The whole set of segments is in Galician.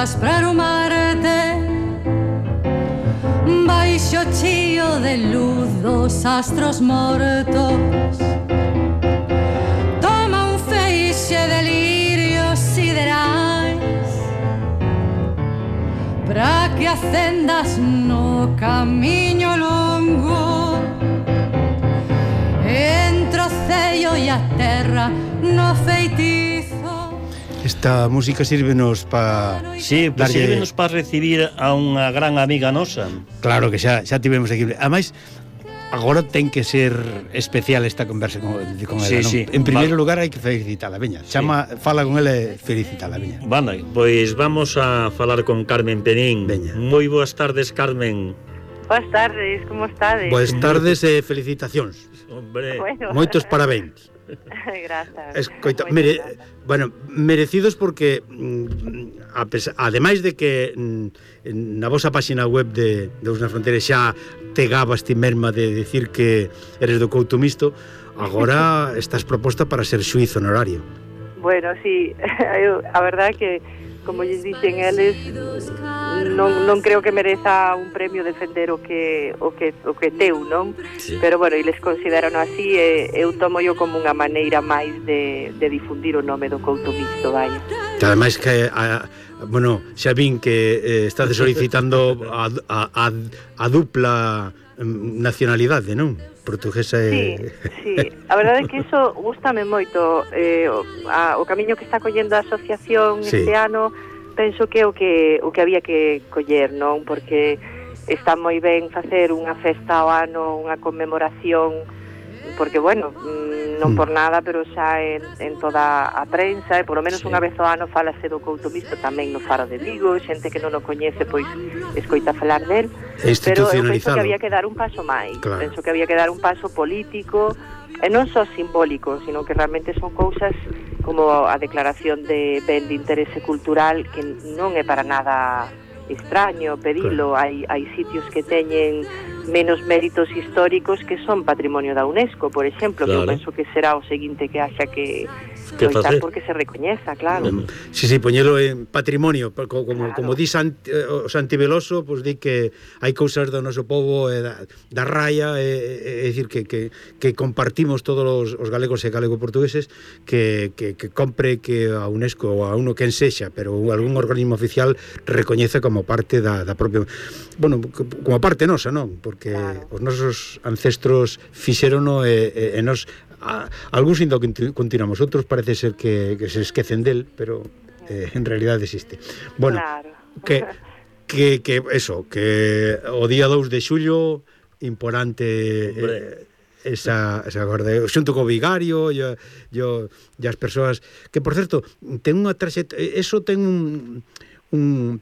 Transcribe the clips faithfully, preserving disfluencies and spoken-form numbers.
vas para o Marte, baixo chío de luz dos astros mortos. Toma un feixe de lirios siderais para que acendas no camiño longo, entre o cello e a terra no feitizo. Esta música sírvenos para... Sí, pues darlle... sírvenos para recibir a unha gran amiga nosa. Claro que xa, xa tivemos aquí. Ademais, agora ten que ser especial esta conversa con, con ela, sí, non? Sí. En primeiro Va... lugar hai que felicitala, veña. Chama, sí. Fala con ela e felicitala, veña. Vale, pois vamos a falar con Carmen Penín. Veña. Moi boas tardes, Carmen. Boas tardes, como estades? Boas tardes e felicitacións. Hombre, bueno. Moitos parabéns. Grazas. Escoita, mere, bueno, merecidos porque mm, a pesa, ademais de que mm, na vosa páxina web de Deus na Fronteira xa te gabas ti mesma de decir que eres do Couto Misto, agora estás proposta para ser xuíz honorario. Bueno, sí, eu, a verdade é que como lles dixen eles, non, non creo que mereza un premio defender o que o que o que teu, non? Sí. Pero bueno, eles consideran así e eu tomo yo como unha maneira máis de, de difundir o nome do Couto Misto, vaya. Que ademais que a, bueno, xa vin que eh, estás solicitando a, a, a, a dupla nacionalidade, non? Portuguesa e... Sí, sí, a verdade é que iso gústame moito, eh, o, a, o camiño que está collendo a asociación sí. Este ano, penso que é o que o que había que coller, non? Porque está moi ben facer unha festa ao ano, unha conmemoración, porque, bueno, non por nada, pero xa en, en toda a prensa, e polo menos sí. Unha vez ao ano falase do Couto Misto tamén no Faro de Vigo, xente que non o coñece, pois escoita falar del, pero eu penso que había que dar un paso máis, claro. Penso que había que dar un paso político, e non só simbólico, sino que realmente son cousas como a declaración de ben de interese cultural, que non é para nada extraño pedilo, claro. hai, hai sitios que teñen menos méritos históricos que son patrimonio da UNESCO, por exemplo, claro. Que eu penso que será o seguinte que haxa que loitar porque se recoñeza, claro. Um, si, si, poñelo en patrimonio, como, claro. Como dis o Santiveloso, pois di que hai cousas do noso povo e da, da raya, é, é dicir que, que, que compartimos todos os, os galegos e galego-portugueses, que, que, que compre que a UNESCO ou a uno quen sexa, pero algún organismo oficial recoñece como parte da, da propia... Bueno, como parte nosa, non? Porque claro. Os nosos ancestros fixerono e, e, e nos... A, algúns ainda continuamos, outros parece ser que, que se esquecen del, pero eh, en realidade existe. Bueno, claro. que, que, que eso, que o día dous de xullo importante eh, esa, esa gorda, xunto co vigario e, e, e as persoas que, por certo, ten unha traxectoria, eso ten un, un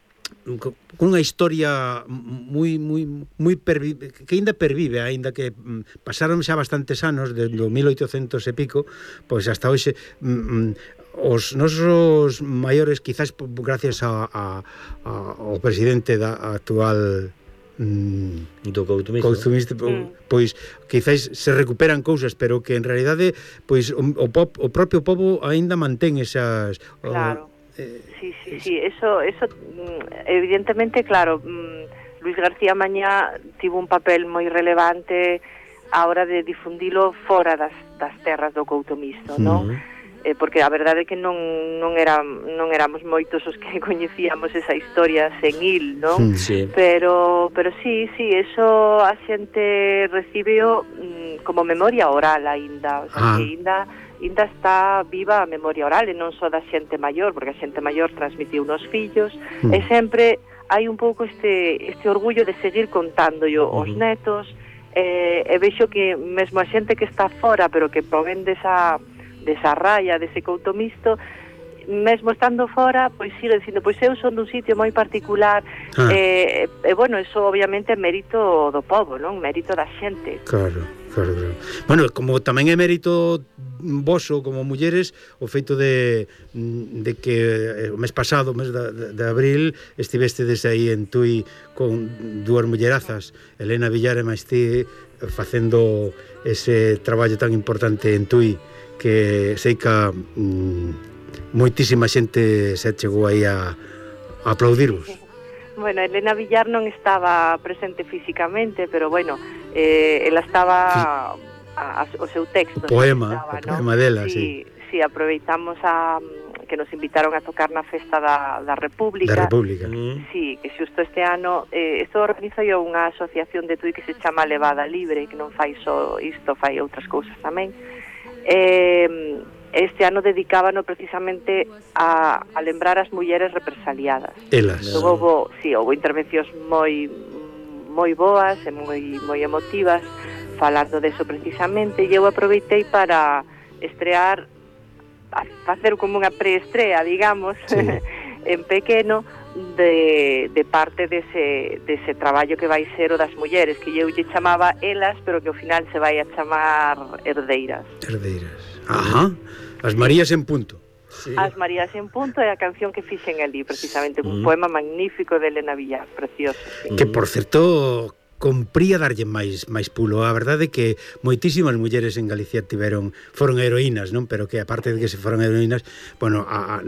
con unha historia moi moi moi pervive, que ainda pervive, aínda que mm, pasaron xa bastantes anos desde o mil oitocentos e pico, pois hasta hoxe mm, os nosos maiores, quizás gracias a, a, a ao presidente da actual mm, do Couto Misto, mm. pois quizás se recuperan cousas, pero que en realidade pois o, o, pop, o propio pobo aínda mantén esas... Claro. O, Sí, sí, sí, eso, eso evidentemente, claro, Luis García Mañá tivo un papel moi relevante a hora de difundilo fora das, das terras do Couto Misto, non? Uh-huh. Eh, porque a verdade é que non, non, era, non éramos moitos os que coñecíamos esa historia sen il, non? Sí. Pero, pero sí, sí, eso a xente recibeo mm, como memoria oral aínda, o sea, ah. que aínda ainda está viva a memoria oral e non só da xente maior, porque a xente maior transmitiu nos fillos, mm. e sempre hai un pouco este, este orgullo de seguir contándoyo mm. os netos, e, e vexo que mesmo a xente que está fora, pero que provén desa, desa raya, dese Couto Misto, mesmo estando fora, pois sigue dicindo, pois eu son dun sitio moi particular, ah. e, e bueno, eso obviamente é mérito do povo, non? Mérito da xente. Claro, claro, claro. Bueno, como tamén é mérito voso como mulleres o feito de, de que o mes pasado, o mes de, de abril, estivestedes aí en Tui con dúas mullerazas, Elena Villar e Maestí, facendo ese traballo tan importante en Tui, que sei que mm, moitísima xente se chegou aí a, a aplaudirvos. Bueno, Elena Villar non estaba presente físicamente, pero bueno, eh, ela estaba a, a, o seu texto. O poema, estaba, o poema ¿no? dela, sí. sí. Sí, aproveitamos a que nos invitaron a tocar na festa da, da República. Da República. Mm. Sí, que xusto este ano, eh, isto organizo eu unha asociación de Tui que se chama Levada Libre, que non fai só isto, fai outras cousas tamén. Eh, este ano dedicábano precisamente a, a lembrar as mulleres represaliadas. Elas. Logo houve, sí, houve intervencións moi moi boas e moi, moi emotivas falando deso precisamente, e eu aproveitei para estrear, a facer como unha preestrea, digamos, sí. en pequeno, de, de parte dese, dese traballo que vai ser o das mulleres, que eu lle chamaba Elas, pero que ao final se vai a chamar Herdeiras. Herdeiras. Ajá. As Marías en punto. Sí. As Marías en punto é a canción que fixen ali, precisamente, un mm. poema magnífico de Elena Villar, precioso. Sí. Que, por certo, compría darlle máis máis pulo. A verdade é que moitísimas mulleres en Galicia tiveron foron heroínas, non? Pero que aparte de que se foron heroínas, bueno, a a,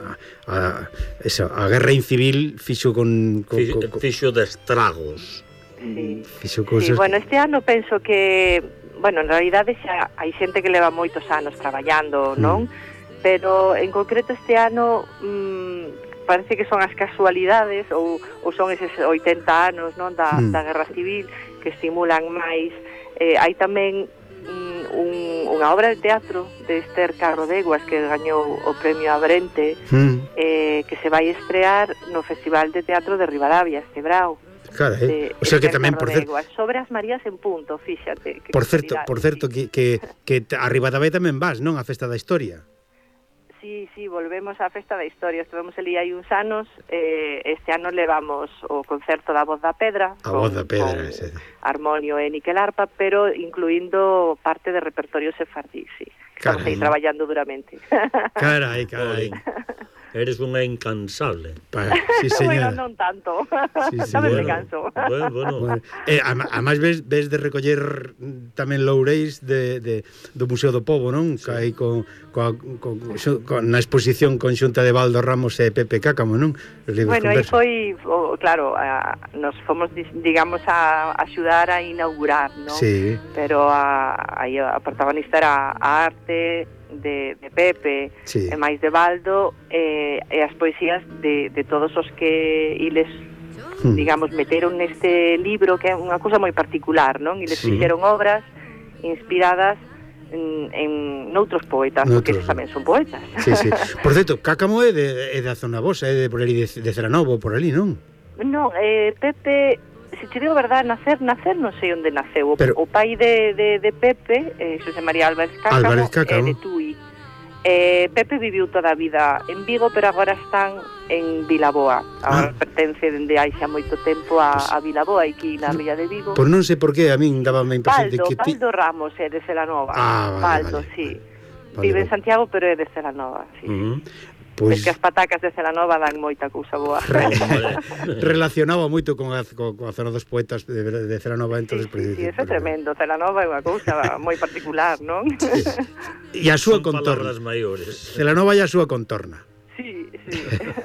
a, eso, a guerra incivil fixo con, con, fixo, con fixo de estragos. Sí. Fixo cosas. Sí, bueno, este ano penso que, bueno, en realidade xa hai xente que leva moitos anos traballando, non? Mm. Pero en concreto este ano mmm, parece que son as casualidades ou, ou son eses oitenta anos, non, da, mm. da Guerra Civil que estimulan máis. Eh, hai tamén mm, un, unha obra de teatro de Esther Carro Deguas que gañou o premio Abrente, mm. eh, que se vai estrear no Festival de Teatro de Ribadavia este brao. Carai, o sea que tamén por certo sobre as Marías en punto, fíxate. Que por certo, por certo que, que, que a Ribadavia tamén vas, non? A Festa da Historia. Sí, sí, volvemos á Festa da Historia. Estivemos ali hai uns anos, eh, este ano levamos o concerto da Voz da Pedra, a con, Voz da Pedra, ese. Armonio e Níquel Arpa, pero incluindo parte de repertorio sefardí, sí. Estamos aí traballando duramente. Carai, carai. Eres unha incansable. Pa, sí, señora. Bueno, non tanto. Sí, sí, non bueno. me canso. Bueno, bueno. bueno. Eh, además ves, ves de recoller tamén loureis de, de, do Museo do Pobo, non? Sí. Que hai con, con, con, con, na exposición conxunta de Baldo Ramos e Pepe Cácamo, non? Bueno, aí foi, oh, claro, a, nos fomos, digamos, a axudar a inaugurar, non? Sí. Pero a, aí a protagonista era a arte de, de Pepe, sí. E máis de Baldo, e, e as poesías de, de todos os que iles, hmm. digamos, meteron neste libro, que é unha cousa moi particular, non? Iles sí. Fixeron obras inspiradas en, en noutros poetas, noutros, porque eles tamén son poetas. Sí, sí. Por certo, Cácamo é de, é da zona vosa, é de por ali de, de Ceranovo, por ali, non? Non, eh, Pepe, se te digo verdade, nacer, nacer non sei onde naceu. O, Pero, o pai de, de, de Pepe, eh, Xosé María Álvarez Cácamo, Álvarez Cácamo. É de Tui. Eh, Pepe viviu toda a vida en Vigo, pero agora están en Vilaboa. Agora ah. pertence dende hai xa moito tempo a, pues, a Vilaboa, aquí na Ría de Vigo. Pois non sei por qué, a min daba a impresión Baldo, de que... Ti... Baldo Ramos é de Celanova. Ah, vale, Baldo, vale, sí. Vale, Vive vale. en Santiago, pero é de Celanova, sí. Uh -huh. Pois... Es que as patacas de Celanova dan moita cousa boa. Relacionaba moito con a, con, con a zona dos poetas de, de Celanova, entonces... Sí, sí, sí, eso é tremendo. Celanova é unha cousa moi particular, non? Sí. E a súa Son contorna. Palabras maiores. Celanova e a súa contorna. Sí, sí.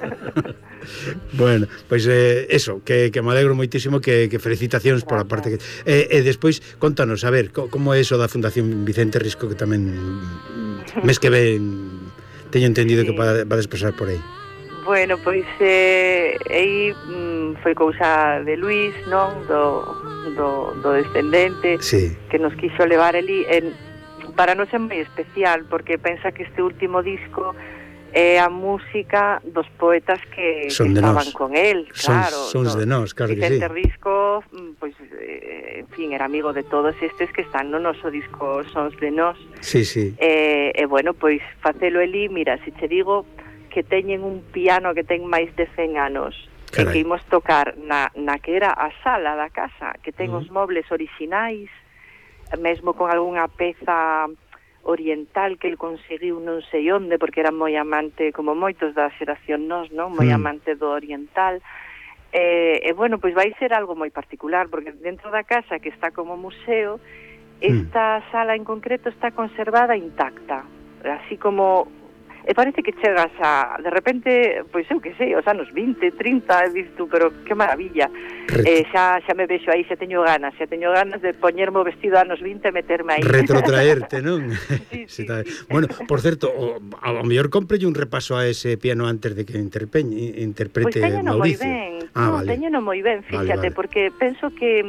Bueno, pois eh, eso, que, que me alegro moitísimo, que, que felicitacións por a parte que... E eh, eh, despois, contanos, a ver, co, como é eso da Fundación Vicente Risco, que tamén mes que ven... Teño entendido sí. Que vades pasar por aí. Bueno, pois eh, aí mm, foi cousa de Luís, non? Do, do, do descendente, sí. Que nos quiso levar ali. En, para nós é moi especial, porque pensa que este último disco é a música dos poetas que, que estaban nos. Con él, claro. Son, sons de nós, claro que sí. Vicente Risco, pois, eh, en fin, era amigo de todos estes que están no noso disco Sons de Nós. Sí, sí. E, eh, eh, bueno, pois, facelo elí, mira, se che digo que teñen un piano que ten máis de cen anos, e que imos tocar na, na que era a sala da casa, que ten uh -huh. os mobles orixinais, mesmo con algunha peza oriental que el conseguiu non sei onde, porque era moi amante, como moitos da xeración nós, non? Moi mm. amante do oriental. E, e bueno, pois vai ser algo moi particular, porque dentro da casa, que está como museo, esta mm. sala en concreto está conservada intacta, así como e parece que chegas a, de repente, pois eu que sei, os anos vinte, trinta, e dices tú, pero que maravilla. Eh, xa, xa me vexo aí, xa teño ganas, xa teño ganas de poñerme o vestido anos vinte e meterme aí. Retrotraerte, non? Sí, sí, sí, sí. Bueno, por certo, o, ao mellor comprelle un repaso a ese piano antes de que interpeñe, interprete pois teñeno moi Mauricio. ben, Ah, no, vale. teñeno moi ben, fíxate, Vale, vale. porque penso que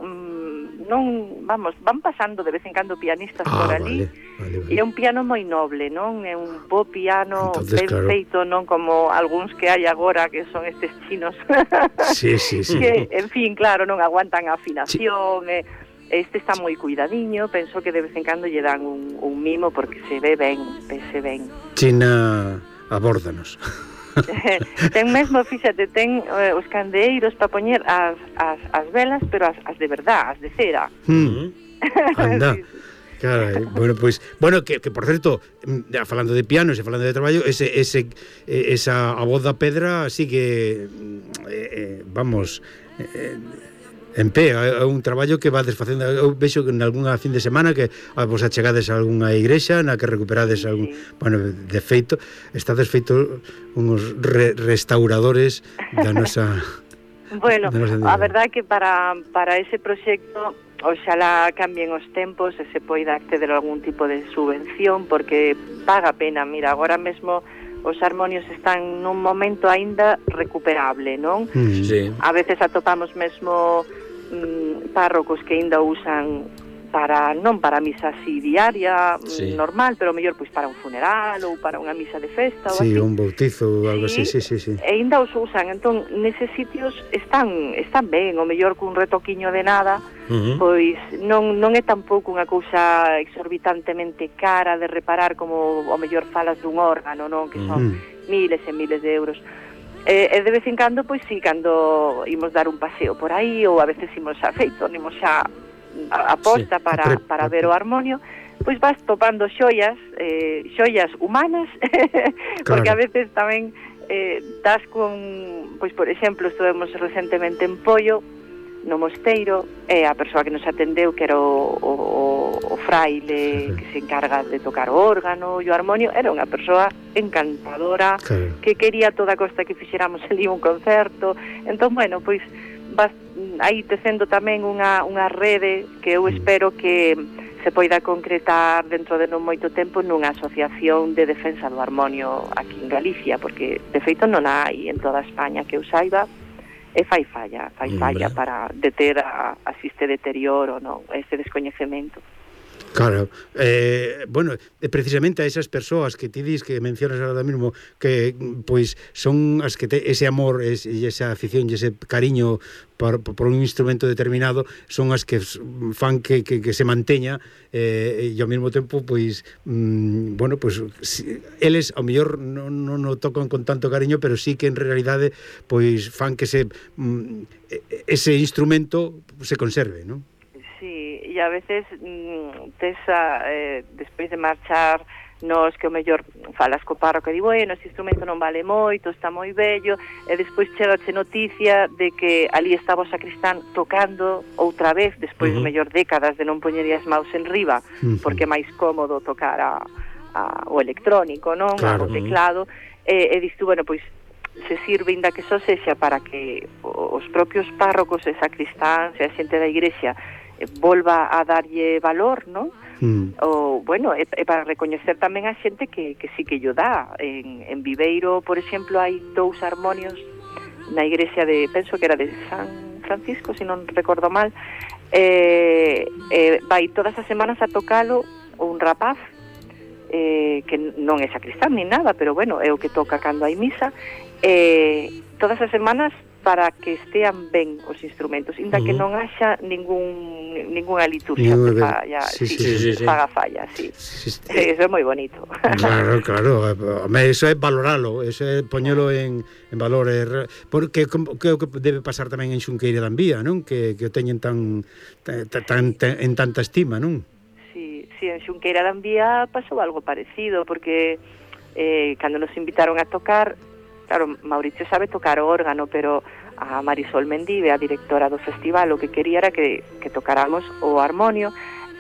mm, non, vamos, van pasando de vez en cando pianistas Ah, por ali, vale, vale, vale. e é un piano moi noble, non? É un bo piano Entonces, ben claro. feito, non como algúns que hai agora que son estes chinos. Sí, sí, sí. Que, en fin, claro, non aguantan a afinación, sí. e, este está moi cuidadiño, penso que de vez en cando lle dan un, un mimo porque se ve ben, se ben. China, abórdanos. Ten mesmo, fíxate, ten eh, os candeeiros para poñer as, as, as velas, pero as, as de verdad, as de cera. Mm. Anda. Sí, sí. Carai, bueno, pois, pues, bueno, que, que por certo, mm, falando de pianos e falando de traballo, ese, ese, eh, esa a voz da pedra sigue, eh, eh, vamos, eh, en pé, é un traballo que va desfacendo. Eu vexo que en algunha fin de semana que a vos achegades a algunha igrexa na que recuperades algún, Sí. bueno, de feito, estades feito uns re restauradores da nosa. Bueno, da nosa a verdade que para, para ese proxecto oxalá cambien os tempos e se poida acceder a algún tipo de subvención, porque paga pena. Mira, agora mesmo os harmonios están nun momento aínda recuperable, non? Mm. Sí. A veces atopamos mesmo mm, párrocos que aínda usan para, non para misa así diaria, Sí. normal, pero mellor pois para un funeral ou para unha misa de festa ou Sí, así. un bautizo ou algo así, sí, sí, sí. E ainda os usan, entón neses sitios están están ben, o mellor cun retoquiño de nada, Uh -huh. pois non non é tampouco unha cousa exorbitantemente cara de reparar como o mellor falas dun órgano, non, que son Mm. miles e miles de euros. E, e de vez en cando, pois sí, cando imos dar un paseo por aí, ou a veces imos a feito, imos xa a, a posta Sí, para, a pre- para a ver pre- o harmonio, pois vas topando xoias, eh, xoias humanas, porque a Claro. veces tamén eh, das con, pois por exemplo, estuvemos recentemente en Pollo, no mosteiro, e a persoa que nos atendeu, que era o, o, o fraile Sí, sí. que se encarga de tocar o órgano e o armonio, era unha persoa encantadora, Claro. que quería a toda costa que fixéramos ali un concerto. Entón, bueno, pois vas aí tecendo tamén unha, unha rede que eu espero que se poida concretar dentro de non moito tempo nunha asociación de defensa do harmonio aquí en Galicia, porque de feito non hai en toda España que eu saiba, e fai falla, fai falla Hombre. para deter a, a este deterioro, non, este descoñecemento. Claro, eh, bueno, precisamente a esas persoas que ti dis que mencionas ahora mesmo que pois son as que te, ese amor es, e esa afición e ese cariño por, por un instrumento determinado son as que fan que, que, que se manteña eh, e ao mesmo tempo pois mm, bueno, pois si, eles ao mellor non, non o tocan con tanto cariño, pero sí que en realidade pois fan que se mm, ese instrumento se conserve, non? Sí, e a veces mm, tes a, eh, despois de marchar nos que o mellor falas co párroco e di, bueno, ese instrumento non vale moito, está moi bello, e despois chegache noticia de que ali estaba o sacristán tocando outra vez, despois Uh-huh. de mellor décadas de non poñer as maus en riba, Uh-huh. porque é máis cómodo tocar a, a, o electrónico, non? Claro. O teclado, e, e dis tú, bueno, pois se sirve inda que só sexa para que os propios párrocos e sacristáns e a xente da igrexa volva a darlle valor, non? Mm. O, bueno, e, e para recoñecer tamén a xente que, que sí que lle dá. En, en Viveiro, por exemplo, hai dous harmonios na igrexa de, penso que era de San Francisco, se non recordo mal, eh, eh, vai todas as semanas a tocalo un rapaz, eh, que non é sacristán ni nada, pero bueno, é o que toca cando hai misa, eh, todas as semanas para que estean ben os instrumentos, inda uh -huh. que non haxa ningún ningunha liturgia Ningún... que falla, sí, sí, sí, sí, sí, sí. faga falla, sí. Sí, sí. Eh, eso é moi bonito. Claro, claro, home, eso é valoralo, eso é poñelo en, en valor, é, porque que o que debe pasar tamén en Xunqueira da Envía, non? Que, que o teñen tan, tan, tan, tan en tanta estima, non? Sí, sí, en Xunqueira da Envía pasou algo parecido, porque eh, cando nos invitaron a tocar, claro, Mauricio sabe tocar o órgano, pero a Marisol Mendive, a directora do festival, o que quería era que, que tocáramos o harmonio,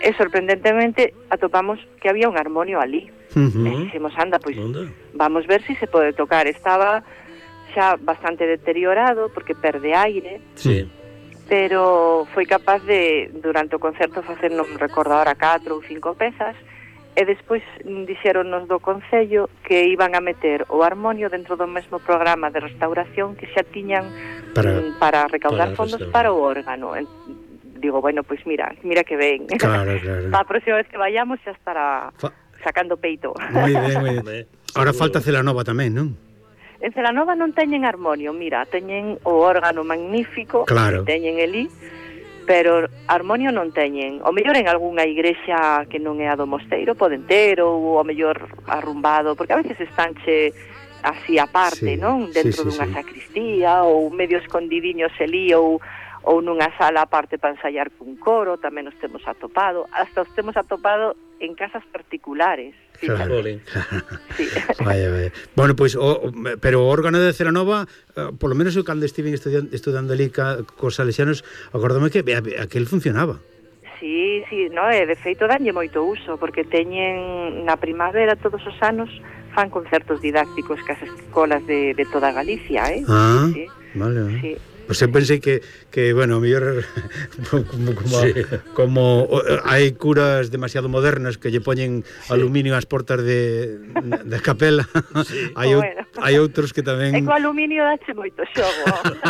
e sorprendentemente atopamos que había un armonio ali. Uh -huh. E dixemos, anda, pois Onda? vamos ver se si se pode tocar. Estaba xa bastante deteriorado porque perde aire, Sí. pero foi capaz de, durante o concerto, facer, non me recordo ahora, catro ou cinco pezas, e despois dixeronnos do Concello que iban a meter o armonio dentro do mesmo programa de restauración que xa tiñan Para, mm, para recaudar para fondos restaurar. para o órgano. En, digo, bueno, pois mira, mira que ben. claro, claro. A próxima vez que vayamos xa estará Fa- sacando peito. Moi ben, moi ben. Home, Ahora seguro. falta Celanova tamén, non? En Celanova non teñen armonio, mira, teñen o órgano magnífico, Claro. que teñen elí, pero armonio non teñen. O mellor en algunha igrexa que non é a do mosteiro poden ter, ou o mellor arrumbado, porque a veces estánche así aparte, Sí, non? sí, Dentro sí, dunha sí. sacristía, ou medio escondidiños elí, ou ou nunha sala aparte para ensaiar cun coro, tamén os temos atopado, hasta os temos atopado en casas particulares. Claro. Jolín. Sí. Vaya, vaya. Bueno, pois, o, o- pero o órgano de Celanova, eh, polo menos eu cando estive estudando, estudando ali ca, cos salesianos, acordome que a- a- aquel funcionaba. Sí, sí, no, e de feito danlle moito uso, porque teñen na primavera todos os anos fan concertos didácticos cas escolas de, de toda Galicia, eh? Ah, Sí, vale, vale. sí. Pois eu pensei que, que bueno, a mellor como, como, Sí. como o, hai curas demasiado modernas que lle poñen Sí. aluminio ás portas de, de capela. Sí. hai, ou- Bueno. hai outros que tamén... E co aluminio dache moito xogo.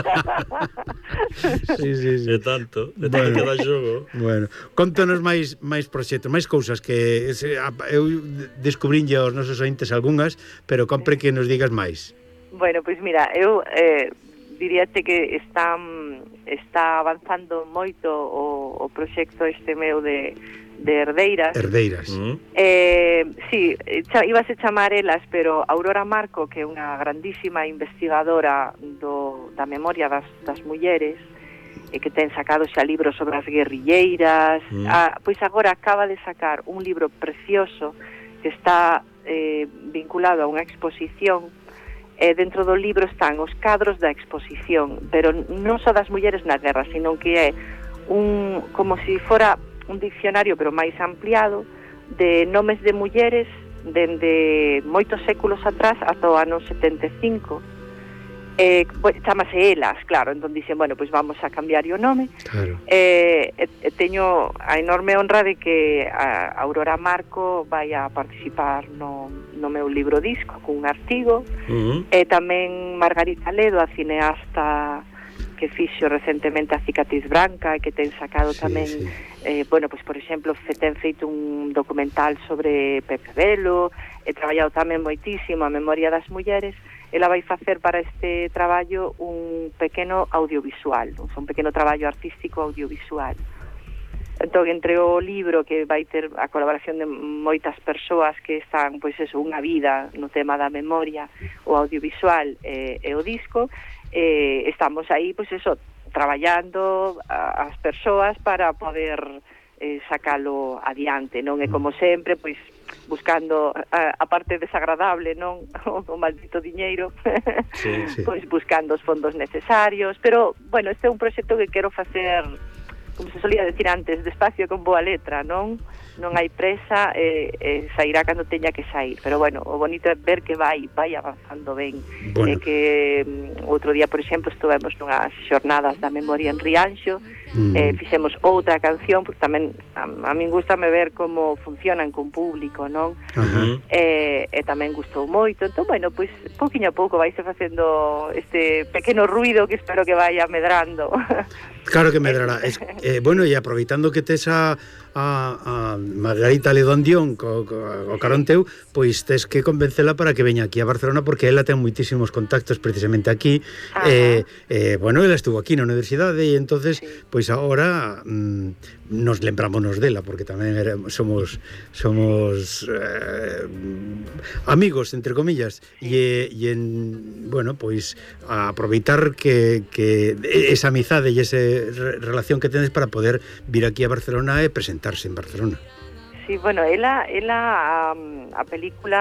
Sí, sí, sí. De tanto, de Bueno. tanto que dá xogo. Bueno, contanos máis máis proxectos, máis cousas que se, a, eu descubrinlle aos nosos ointes algunhas, pero compre que nos digas máis. Bueno, pois mira, eu eh, diríate que está, está avanzando moito o, o proxecto este meu de, de herdeiras. Herdeiras. Mm. Eh, sí, cha, ibase chamar elas, pero Aurora Marco, que é unha grandísima investigadora do, da memoria das, das mulleres, e que ten sacado xa libros sobre as guerrilleiras, Mm. ah, pois agora acaba de sacar un libro precioso que está eh, vinculado a unha exposición. E dentro do libro están os cadros da exposición, pero non só das mulleres na guerra, sino que é un como se si fora un diccionario, pero máis ampliado, de nomes de mulleres dende moitos séculos atrás ata o ano setenta e cinco. Eh, pues, chamase Elas, claro, entón dixen, bueno, pois vamos a cambiar o nome. Claro. Eh, e, e teño a enorme honra de que a Aurora Marco vai a participar no, no meu libro disco cun artigo, Mm. e tamén Margarita Ledo, a cineasta que fixo recentemente A cicatriz branca e que ten sacado Sí, tamén sí. eh, bueno, pois por exemplo fe, ten feito un documental sobre Pepe Velo, e traballado tamén moitísimo a memoria das mulleres. Ela vai facer para este traballo un pequeno audiovisual, un pequeno traballo artístico audiovisual. Entón, entre o libro, que vai ter a colaboración de moitas persoas que están, pois eso, unha vida no tema da memoria, o audiovisual e, e o disco, eh, estamos aí, pois eso, traballando a, as persoas para poder eh, sacalo adiante, non? E como sempre, pois, buscando a, a parte desagradable, non? O, o maldito diñeiro, Sí. Sí. pois buscando os fondos necesarios, pero, bueno, este é un proxecto que quero facer, como se solía decir antes, despacio con boa letra, non? Non hai presa, e, e sairá cando teña que sair, pero bueno, o bonito é ver que vai, vai avanzando ben. Bueno. E que mm, outro día, por exemplo, estuvemos nunhas xornadas da memoria en Rianxo, Mm. eh, fixemos outra canción, porque tamén a, a min gustame ver como funcionan con público, non? Ajá. Mm. E, e tamén gustou moito, entón, bueno, pois, pouquiño a pouco vaise facendo este pequeno ruido que espero que vaya medrando. Claro que medrará. Es, eh, bueno, e aproveitando que tes a, a, a Margarita Ledón Dión co, co, o carón teu, pois tes que convencela para que veña aquí a Barcelona, porque ela ten moitísimos contactos precisamente aquí. Ajá. Eh, eh, bueno, ela estuvo aquí na universidade e entonces, Sí. pois agora mm, nos lembrámonos dela, porque tamén era, somos somos eh, amigos, entre comillas, e, e en, bueno, pois a aproveitar que, que esa amizade e esa relación que tenes para poder vir aquí a Barcelona e presentarse en Barcelona. Sí, bueno, ela, ela a, a película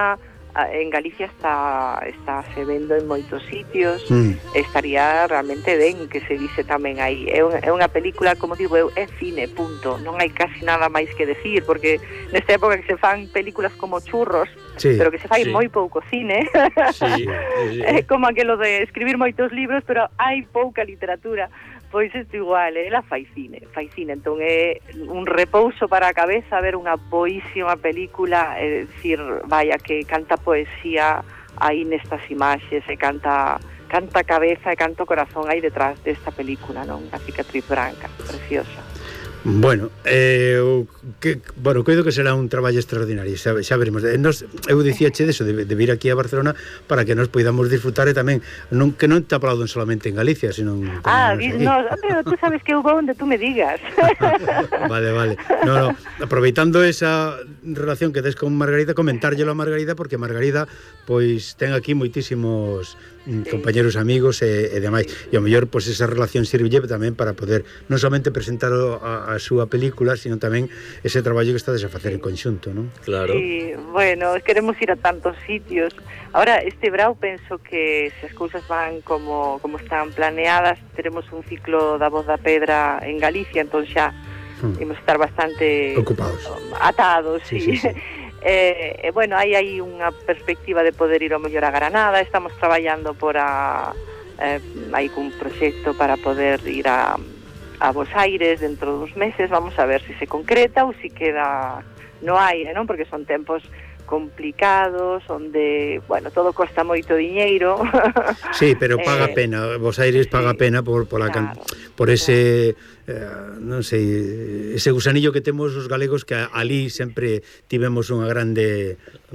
en Galicia está está se vendo en moitos sitios, mm. estaría realmente ben que se dice tamén aí. É unha, é unha película, como digo eu, é cine, punto. Non hai casi nada máis que decir, porque nesta época que se fan películas como churros, sí, pero que se fai sí. moi pouco cine. Sí, sí. É como aquilo de escribir moitos libros, pero hai pouca literatura. Pois isto igual, ela fai cine, fai cine, entón é un repouso para a cabeza ver unha boísima película, é dicir, vaya, que canta poesía aí nestas imaxes, e canta canta cabeza e canta corazón aí detrás desta película, non? A cicatriz branca, preciosa. Bueno, eh, que, bueno, coido que será un traballo extraordinario, xa, xa veremos. Nos, eu dicíache deso, de, de vir aquí a Barcelona para que nos poidamos disfrutar e tamén, non, que non te aplauden solamente en Galicia, sino en, Ah, no, pero tú sabes que eu vou onde tú me digas. Vale, vale. No, no, aproveitando esa relación que tes con Margarida, comentárllelo a Margarida, porque Margarida pois ten aquí moitísimos sí. compañeros, amigos e, e demais. E ao mellor pois esa relación sirvelle tamén para poder non somente presentar a, a súa película, sino tamén ese traballo que estades a facer en conxunto, non? Claro. Sí, bueno, queremos ir a tantos sitios. Ahora, este brau penso que se as cousas van como, como están planeadas, teremos un ciclo da Voz da Pedra en Galicia, entón xa hmm. imos estar bastante ocupados, atados, sí, sí, sí, sí. Eh, eh, bueno, hai aí unha perspectiva de poder ir ao mellor a Granada, estamos traballando por a eh, hai un proxecto para poder ir a, a Bos Aires dentro dos meses, vamos a ver se si se concreta ou se si queda no aire, non? Porque son tempos complicados, onde, bueno, todo costa moito diñeiro. Sí, pero paga eh, pena, Bos Aires paga sí, pena por por, la claro, can, por ese claro. eh, non sei, ese gusanillo que temos os galegos, que ali sempre tivemos unha grande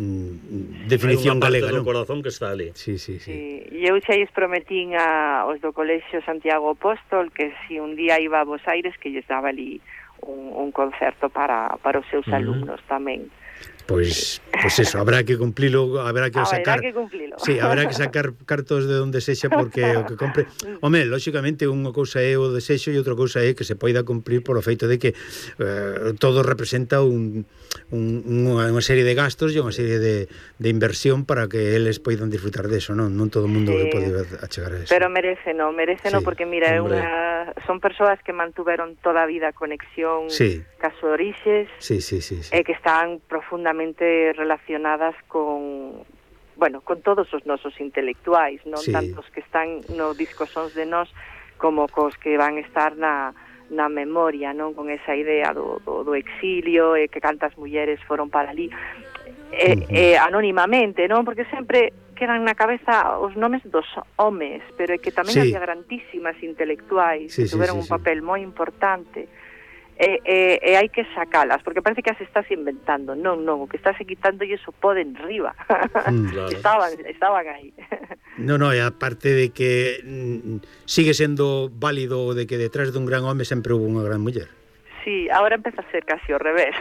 mm, definición galega, non? Hai unha parte do corazón que está ali. Sí, sí, sí. Sí. E eu xa lles prometín a os do Colexio Santiago Apóstol que si un día iba a Bos Aires que lles daba ali un, un concerto para, para os seus uh-huh. alumnos tamén. Pois, pois eso, habrá que cumplilo, habrá que sacar. Habrá que cumplilo. Sí, habrá que sacar cartos de onde sexa, porque o que compre, home, lógicamente unha cousa é o desexo e outra cousa é que se poida cumplir por o feito de que eh, todo representa un, un, unha, unha serie de gastos e unha serie de, de inversión para que eles poidan disfrutar deso, non? Non todo o mundo sí. que pode achegar a eso. Pero merece, non, merece, sí. non, porque mira, é unha, son persoas que mantuveron toda a vida conexión sí. cas orixes, sí, sí, sí, sí. e que están profundamente relacionadas con, bueno, con todos os nosos intelectuais, non sí. tantos que están no disco Sons de Nós como cos que van estar na, na memoria, non, con esa idea do, do, do exilio e que cantas mulleres foron para ali e, uh-huh. e anónimamente, non, porque sempre quedan na cabeza os nomes dos homes, pero é que tamén sí. había grandísimas intelectuais sí, que tuveron sí, sí, un papel sí. moi importante. E, e, e hai que sacalas, porque parece que as estás inventando. Non, non, o que estás quitando e iso pode en riba. Mm, claro. estaban, estaban aí. No, no, e aparte de que mm, sigue sendo válido de que detrás dun gran home sempre hubo unha gran muller. Sí, ahora empeza a ser casi ao revés.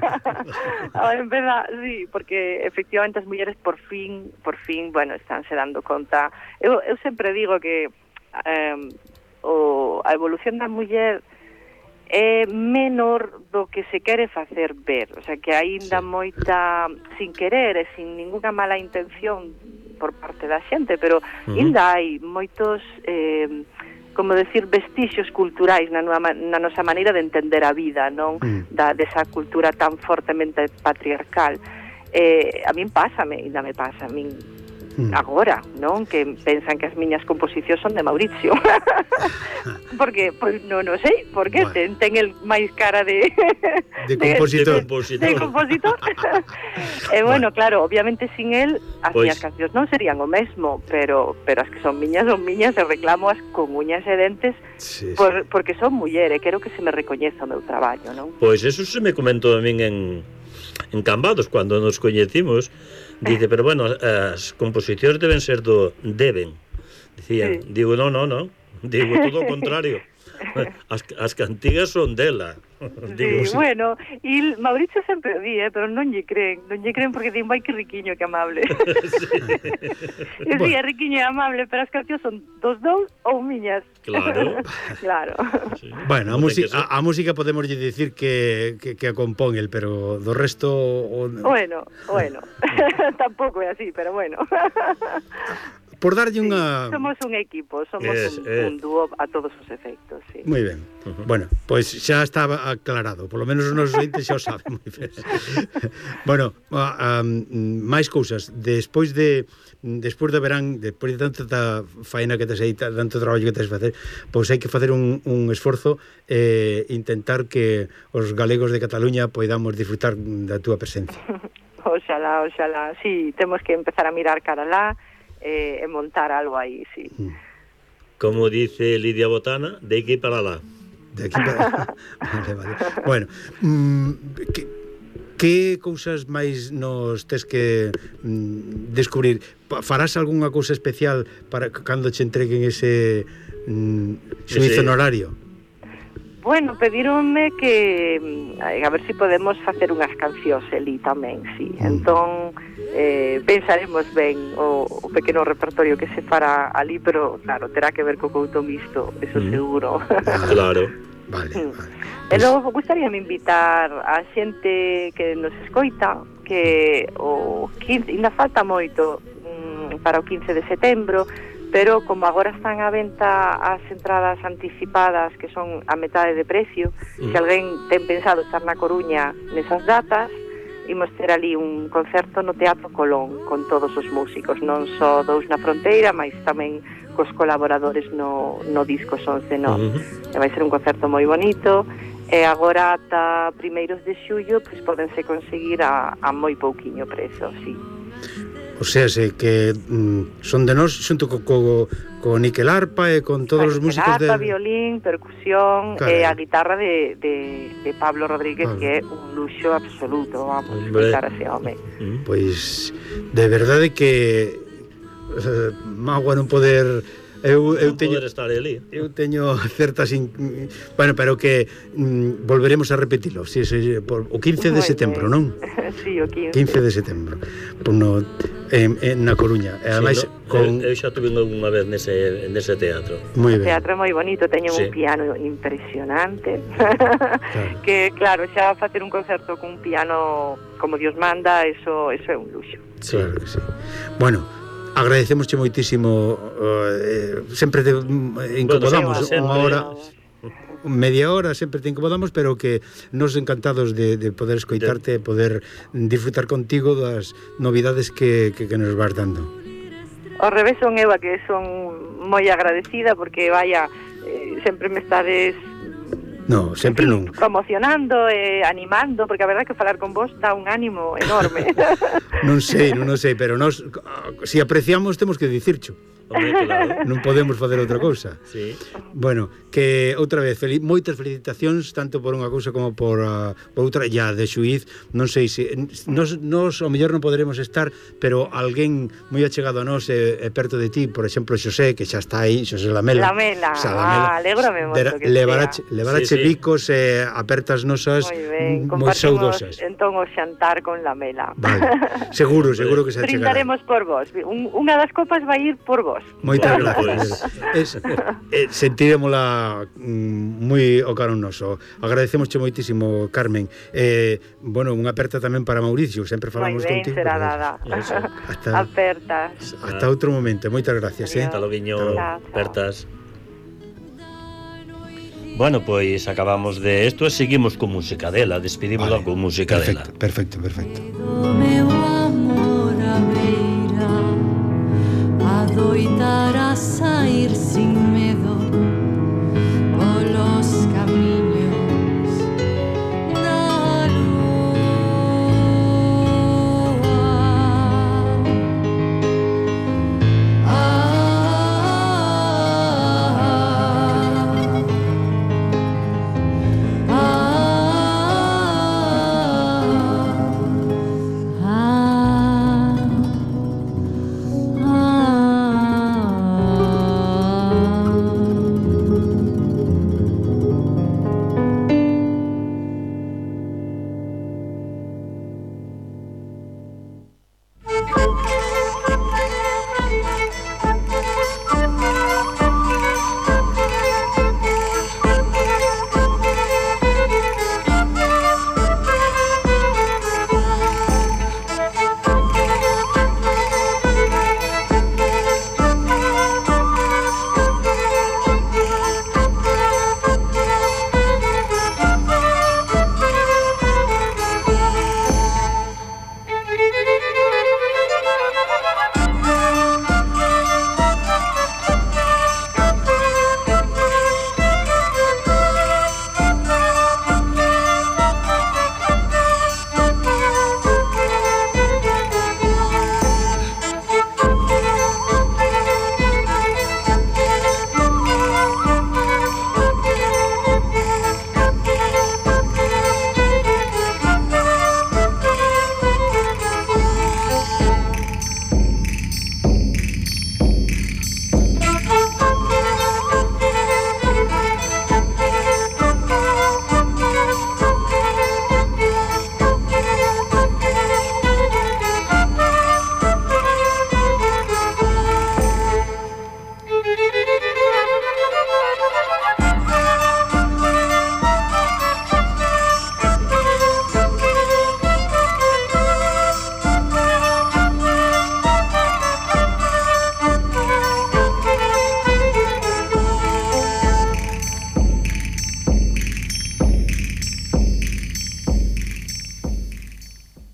Ahora empeza, sí, porque efectivamente as mulleres por fin, por fin, bueno, estánse dando conta. Eu, eu sempre digo que eh, o, a evolución da muller é menor do que se quere facer ver, o sea, que aínda sí. moita, sin querer e sin ninguna mala intención por parte da xente, pero uh-huh. ainda hai moitos, eh, como decir, vestixios culturais na, na nosa maneira de entender a vida, non? Uh-huh. Da, desa cultura tan fortemente patriarcal. Eh, a min pásame, ainda me pasa, a min agora, non? Que pensan que as miñas composicións son de Mauricio. Porque, pois, non, non sei, porque bueno. ten, ten el máis cara de... De compositor. De, de, de compositor. E, bueno, bueno, claro, obviamente sin el as pues... miñas cancións non serían o mesmo, pero pero as que son miñas son miñas e reclamo as con uñas e dentes sí, por, sí. porque son muller e quero que se me recoñeza o meu traballo, non? Pois eso se me comentou a min en, en Cambados, cando nos coñecimos. Dice, pero bueno, as composicións deben ser do... Deben. Dicía, sí. digo, no, no, no. Digo, todo o contrario. As, as cantigas son dela. Digo, Sí, bueno, e Mauricio sempre o di, eh, pero non lle creen, non lle creen porque din, vai que riquiño, que amable. E si, é riquiño e amable, pero as cancións son dos dous ou miñas. Claro. Claro. Sí. Bueno, a, Non ten música, que ser. a, a música podemos lle dicir que, que, que a compón el, pero do resto... O... Bueno, bueno, tampouco é así, pero bueno. Por darlle Sí, unha... somos un equipo, somos Es, un, es. un dúo a todos os efectos, sí. Moi ben. Uh-huh. Bueno, pois pues xa estaba aclarado, por lo menos os nosos ointes xa o saben moi ben. Bueno, a, a, máis cousas. Despois de despois de verán, despois de tanta faena que tes aí, tanto traballo que tes que facer, pois hai que facer un, un esforzo e eh, intentar que os galegos de Cataluña poidamos disfrutar da túa presencia. Oxalá, oxalá. Sí, temos que empezar a mirar cara lá eh, e montar algo aí, sí. Como dice Lidia Botana, de aquí para lá. De aquí para... vale, vale. Bueno, mm, que, que cousas máis nos tes que mm, descubrir? Farás algunha cousa especial para cando che entreguen ese mm, suizo honorario? Bueno, pedironme que a ver se si podemos facer unhas cancións elí tamén, sí. Entón, eh, pensaremos ben o, o pequeno repertorio que se fará ali, pero claro, terá que ver co couto mixto, eso Mm. seguro. Claro. Vale, Mm. vale. E logo gustaríame invitar a xente que nos escoita que o quince, ainda falta moito mm, para o quince de setembro, pero como agora están á venta as entradas anticipadas que son a metade de precio, Mm. se alguén ten pensado estar na Coruña nesas datas, imos ter ali un concerto no Teatro Colón con todos os músicos, non só Dous na Fronteira, mas tamén cos colaboradores no, no disco Sons de Nós. Uh-huh. E vai ser un concerto moi bonito, e agora ata primeiros de xullo pois podense conseguir a, a moi pouquiño prezo, sí. O sea, se que mm, son de nós xunto co, co, co Níquel Arpa e con todos os músicos de... Arpa, violín, percusión, Carai. e a guitarra de, de, de Pablo Rodríguez, Pablo. que é un luxo absoluto, vamos, Hombre. escutar a ese home. Mm. Pois de verdade que eh, mágoa non poder eu, eu Non teño poder estar ali. eu teño certas in... bueno, pero que mm, volveremos a repetilo, si, si, por, o quince de Moi setembro, ben. non? Sí, o quince. quince de setembro. Por no en, en na Coruña. E ademais Sí, no? con eu, eu xa tuve unha vez nese, nese teatro. moi O ben. teatro é moi bonito, teñen Sí. un piano impresionante. Claro. Que claro, xa facer un concerto cun piano como Dios manda, eso eso é un luxo. Sí. Claro que sí. Bueno, agradecemosche moitísimo eh, sempre te mm, incomodamos Bueno, sempre, unha hora media hora, sempre te incomodamos, pero que nos encantados de, de poder escoitarte, de poder disfrutar contigo das novidades que, que, que nos vas dando. Ao revés son eu a que son moi agradecida porque vaya, eh, sempre me estades No, sempre en fin, non. promocionando e eh, animando, porque a verdade é que falar con vos dá un ánimo enorme. Non sei, non o sei, pero nós si apreciamos temos que dicircho. Hombre, claro. Non podemos facer outra cousa. Sí. Bueno, que outra vez fel moitas felicitacións tanto por unha cousa como por, uh, por outra, ya de xuiz, non sei se nos, nos ao mellor non poderemos estar, pero alguén moi achegado a nós e, e perto de ti, por exemplo, Xosé, que xa está aí, Xosé Lamela. Lamela, Xa, ah, alégrome moito que levarache, levarache Sí, sí. bicos e apertas nosas moi ben, moi compartimos saudosas. entón o xantar con Lamela. Vale, seguro, seguro que se achegará. Brindaremos por vos. Un, unha das copas vai ir por vos. Moitas Bueno, gracias. Es, eh, sentirémola mm, moi o carón noso. Agradecemosche moitísimo, Carmen. Eh, bueno, unha aperta tamén para Mauricio, sempre Moi falamos ben, contigo. será pero dada. Eso. Hasta, Apertas. hasta outro momento. Moitas gracias, eh. Hasta logo, Chao, chao. Pertas. Bueno, pois acabamos de isto e seguimos con música dela, despedímola Vale, con música perfecto, dela. perfecto, perfecto. Do meu amor a beira adoitar a sair